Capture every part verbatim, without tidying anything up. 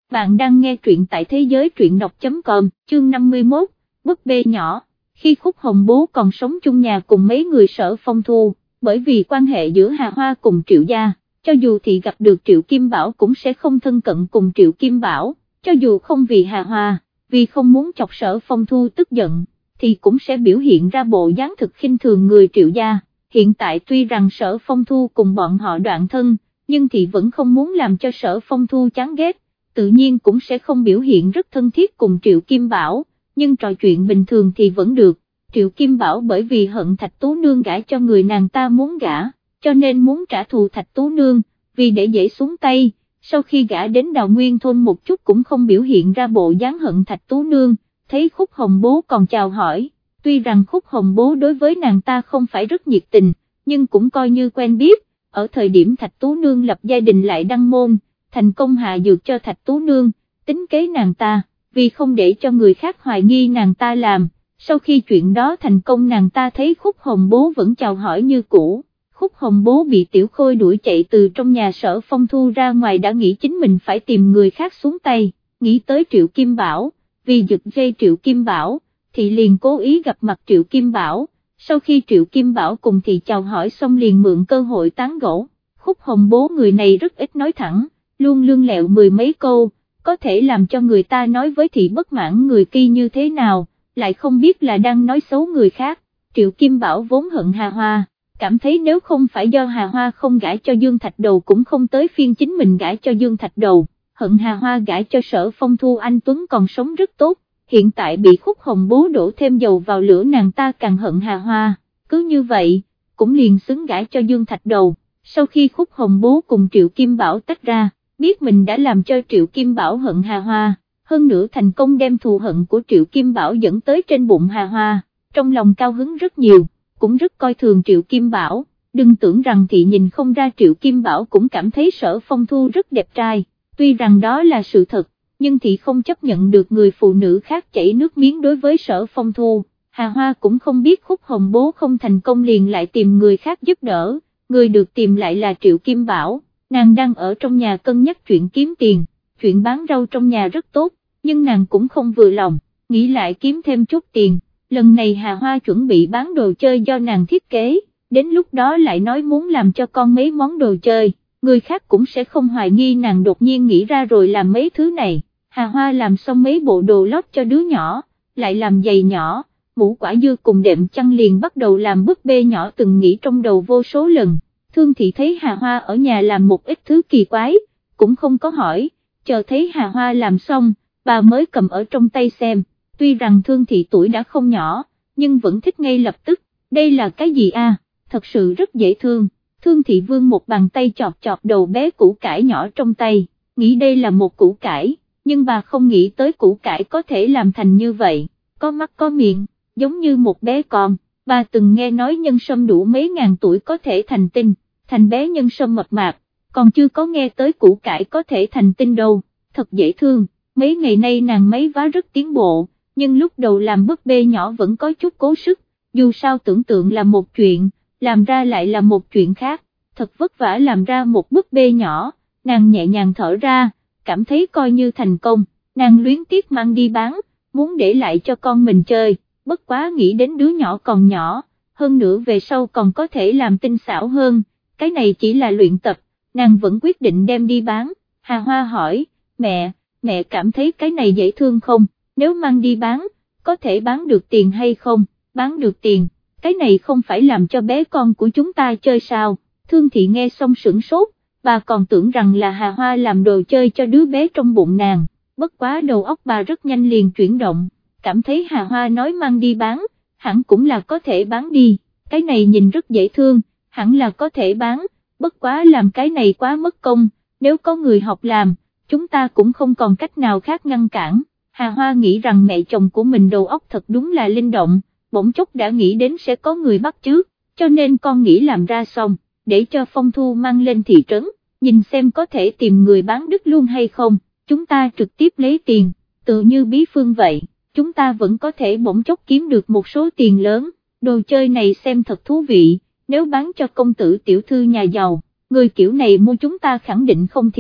Bạn đang nghe truyện tại thế giới truyện đọc chấm com, chương năm mươi mốt, búp bê nhỏ. Khi Khúc Hồng Bố còn sống chung nhà cùng mấy người Sở Phong Thu, bởi vì quan hệ giữa Hà Hoa cùng Triệu gia, cho dù thị gặp được Triệu Kim Bảo cũng sẽ không thân cận cùng Triệu Kim Bảo, cho dù không vì Hà Hoa, vì không muốn chọc Sở Phong Thu tức giận, thì cũng sẽ biểu hiện ra bộ dáng thực khinh thường người Triệu gia. Hiện tại tuy rằng Sở Phong Thu cùng bọn họ đoạn thân, nhưng thị vẫn không muốn làm cho Sở Phong Thu chán ghét, tự nhiên cũng sẽ không biểu hiện rất thân thiết cùng Triệu Kim Bảo, nhưng trò chuyện bình thường thì vẫn được. Triệu Kim Bảo bởi vì hận Thạch Tú Nương gả cho người nàng ta muốn gả, cho nên muốn trả thù Thạch Tú Nương, vì để dễ xuống tay, sau khi gả đến Đào Nguyên thôn một chút cũng không biểu hiện ra bộ dáng hận Thạch Tú Nương. Thấy Khúc Hồng Bố còn chào hỏi, tuy rằng Khúc Hồng Bố đối với nàng ta không phải rất nhiệt tình, nhưng cũng coi như quen biết. Ở thời điểm Thạch Tú Nương lập gia đình lại đăng môn, thành công hạ dược cho Thạch Tú Nương, tính kế nàng ta, vì không để cho người khác hoài nghi nàng ta làm. Sau khi chuyện đó thành công, nàng ta thấy Khúc Hồng Bố vẫn chào hỏi như cũ. Khúc Hồng Bố bị Tiểu Khôi đuổi chạy từ trong nhà Sở Phong Thu ra ngoài đã nghĩ chính mình phải tìm người khác xuống tay, nghĩ tới Triệu Kim Bảo, vì giật dây Triệu Kim Bảo, thì liền cố ý gặp mặt Triệu Kim Bảo. Sau khi Triệu Kim Bảo cùng thì chào hỏi xong liền mượn cơ hội tán gẫu. Khúc Hồng Bố người này rất ít nói thẳng, luôn lương lẹo mười mấy câu, có thể làm cho người ta nói với thị bất mãn người kia như thế nào, lại không biết là đang nói xấu người khác. Triệu Kim Bảo vốn hận Hà Hoa, cảm thấy nếu không phải do Hà Hoa không gả cho Dương Thạch Đầu cũng không tới phiên chính mình gả cho Dương Thạch Đầu, hận Hà Hoa gả cho Sở Phong Thu anh Tuấn còn sống rất tốt. Hiện tại bị Khúc Hồng Bố đổ thêm dầu vào lửa, nàng ta càng hận Hà Hoa, cứ như vậy, cũng liền xứng gả cho Dương Thạch Đầu. Sau khi Khúc Hồng Bố cùng Triệu Kim Bảo tách ra, biết mình đã làm cho Triệu Kim Bảo hận Hà Hoa, hơn nữa thành công đem thù hận của Triệu Kim Bảo dẫn tới trên bụng Hà Hoa, trong lòng cao hứng rất nhiều, cũng rất coi thường Triệu Kim Bảo. Đừng tưởng rằng thị nhìn không ra Triệu Kim Bảo cũng cảm thấy Sở Phong Thu rất đẹp trai, tuy rằng đó là sự thật, nhưng thị không chấp nhận được người phụ nữ khác chảy nước miếng đối với Sở Phong Thu. Hà Hoa cũng không biết Khúc Hồng Bố không thành công liền lại tìm người khác giúp đỡ, người được tìm lại là Triệu Kim Bảo. Nàng đang ở trong nhà cân nhắc chuyện kiếm tiền, chuyện bán rau trong nhà rất tốt, nhưng nàng cũng không vừa lòng, nghĩ lại kiếm thêm chút tiền. Lần này Hà Hoa chuẩn bị bán đồ chơi do nàng thiết kế, đến lúc đó lại nói muốn làm cho con mấy món đồ chơi, người khác cũng sẽ không hoài nghi nàng đột nhiên nghĩ ra rồi làm mấy thứ này. Hà Hoa làm xong mấy bộ đồ lót cho đứa nhỏ, lại làm giày nhỏ, mũ quả dưa cùng đệm chăn, liền bắt đầu làm búp bê nhỏ từng nghĩ trong đầu vô số lần. Thương Thị thấy Hà Hoa ở nhà làm một ít thứ kỳ quái, cũng không có hỏi, chờ thấy Hà Hoa làm xong, bà mới cầm ở trong tay xem. Tuy rằng Thương Thị tuổi đã không nhỏ, nhưng vẫn thích ngay lập tức, đây là cái gì a? Thật sự rất dễ thương. Thương Thị vươn một bàn tay chọt chọt đầu bé củ cải nhỏ trong tay, nghĩ đây là một củ cải, nhưng bà không nghĩ tới củ cải có thể làm thành như vậy, có mắt có miệng, giống như một bé con. Bà từng nghe nói nhân sâm đủ mấy ngàn tuổi có thể thành tinh, thành bé nhân sâm mập mạp, còn chưa có nghe tới củ cải có thể thành tinh đâu, thật dễ thương. Mấy ngày nay nàng mấy vá rất tiến bộ, nhưng lúc đầu làm búp bê nhỏ vẫn có chút cố sức, dù sao tưởng tượng là một chuyện, làm ra lại là một chuyện khác, thật vất vả làm ra một búp bê nhỏ, nàng nhẹ nhàng thở ra, cảm thấy coi như thành công. Nàng luyến tiếc mang đi bán, muốn để lại cho con mình chơi, bất quá nghĩ đến đứa nhỏ còn nhỏ, hơn nữa về sau còn có thể làm tinh xảo hơn, cái này chỉ là luyện tập, nàng vẫn quyết định đem đi bán. Hà Hoa hỏi, mẹ, mẹ cảm thấy cái này dễ thương không, nếu mang đi bán, có thể bán được tiền hay không? Bán được tiền, cái này không phải làm cho bé con của chúng ta chơi sao? Thương Thị nghe xong sửng sốt, bà còn tưởng rằng là Hà Hoa làm đồ chơi cho đứa bé trong bụng nàng, bất quá đầu óc bà rất nhanh liền chuyển động, cảm thấy Hà Hoa nói mang đi bán, hẳn cũng là có thể bán đi, cái này nhìn rất dễ thương, hẳn là có thể bán, bất quá làm cái này quá mất công, nếu có người học làm, chúng ta cũng không còn cách nào khác ngăn cản. Hà Hoa nghĩ rằng mẹ chồng của mình đầu óc thật đúng là linh động, bỗng chốc đã nghĩ đến sẽ có người bắt chước, cho nên con nghĩ làm ra xong, để cho Phong Thu mang lên thị trấn, nhìn xem có thể tìm người bán đứt luôn hay không, chúng ta trực tiếp lấy tiền, tự như Bí Phương vậy, chúng ta vẫn có thể bỗng chốc kiếm được một số tiền lớn. Đồ chơi này xem thật thú vị, nếu bán cho công tử tiểu thư nhà giàu, người kiểu này mua chúng ta khẳng định không thiệt.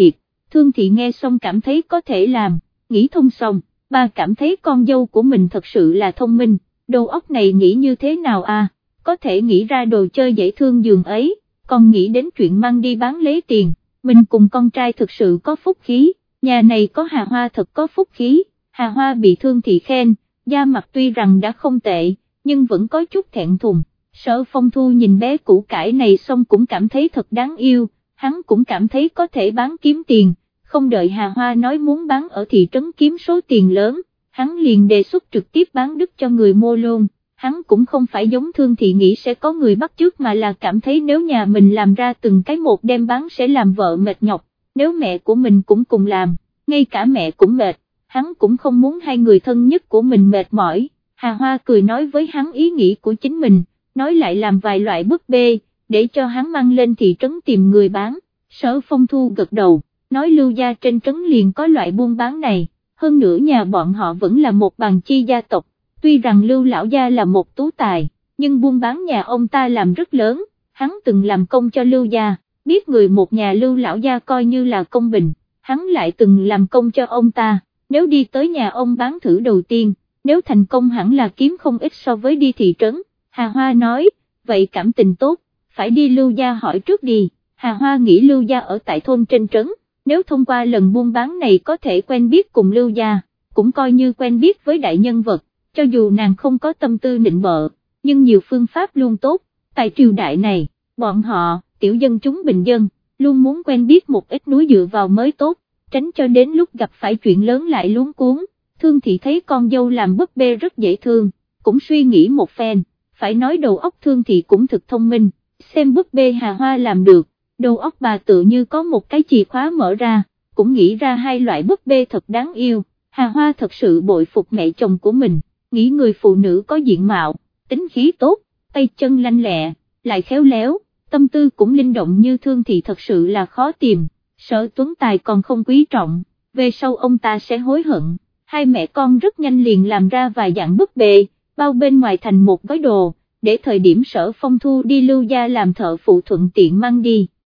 Thương Thị nghe xong cảm thấy có thể làm, nghĩ thông xong, bà cảm thấy con dâu của mình thật sự là thông minh, đầu óc này nghĩ như thế nào à, có thể nghĩ ra đồ chơi dễ thương giường ấy, còn nghĩ đến chuyện mang đi bán lấy tiền, mình cùng con trai thực sự có phúc khí, nhà này có Hà Hoa thật có phúc khí. Hà Hoa bị Thương Thị khen, da mặt tuy rằng đã không tệ, nhưng vẫn có chút thẹn thùng. Sở Phong Thu nhìn bé củ cải này xong cũng cảm thấy thật đáng yêu, hắn cũng cảm thấy có thể bán kiếm tiền, không đợi Hà Hoa nói muốn bán ở thị trấn kiếm số tiền lớn, hắn liền đề xuất trực tiếp bán đứt cho người mua luôn. Hắn cũng không phải giống Thương Thị nghĩ sẽ có người bắt chước mà là cảm thấy nếu nhà mình làm ra từng cái một đem bán sẽ làm vợ mệt nhọc, nếu mẹ của mình cũng cùng làm, ngay cả mẹ cũng mệt, hắn cũng không muốn hai người thân nhất của mình mệt mỏi. Hà Hoa cười nói với hắn ý nghĩ của chính mình, nói lại làm vài loại búp bê, để cho hắn mang lên thị trấn tìm người bán. Sở Phong Thu gật đầu, nói Lưu gia trên trấn liền có loại buôn bán này, hơn nữa nhà bọn họ vẫn là một bàn chi gia tộc, tuy rằng Lưu lão gia là một tú tài, nhưng buôn bán nhà ông ta làm rất lớn, hắn từng làm công cho Lưu gia, biết người một nhà Lưu lão gia coi như là công bình, hắn lại từng làm công cho ông ta, nếu đi tới nhà ông bán thử đầu tiên, nếu thành công hẳn là kiếm không ít so với đi thị trấn. Hà Hoa nói, vậy cảm tình tốt, phải đi Lưu gia hỏi trước đi. Hà Hoa nghĩ Lưu gia ở tại thôn trên trấn, nếu thông qua lần buôn bán này có thể quen biết cùng Lưu gia, cũng coi như quen biết với đại nhân vật, cho dù nàng không có tâm tư nịnh bợ, nhưng nhiều phương pháp luôn tốt, tại triều đại này, bọn họ, tiểu dân chúng bình dân, luôn muốn quen biết một ít núi dựa vào mới tốt, tránh cho đến lúc gặp phải chuyện lớn lại luống cuống. Thương Thị thấy con dâu làm búp bê rất dễ thương, cũng suy nghĩ một phen, phải nói đầu óc Thương Thị cũng thực thông minh, xem búp bê Hà Hoa làm được, đầu óc bà tự như có một cái chìa khóa mở ra, cũng nghĩ ra hai loại búp bê thật đáng yêu. Hà Hoa thật sự bội phục mẹ chồng của mình, nghĩ người phụ nữ có diện mạo, tính khí tốt, tay chân lanh lẹ, lại khéo léo, tâm tư cũng linh động như Thương Thị thật sự là khó tìm. Sở Tuấn Tài còn không quý trọng, về sau ông ta sẽ hối hận. Hai mẹ con rất nhanh liền làm ra vài dạng búp bê, bao bên ngoài thành một gói đồ, để thời điểm Sở Phong Thu đi Lưu gia làm thợ phụ thuận tiện mang đi.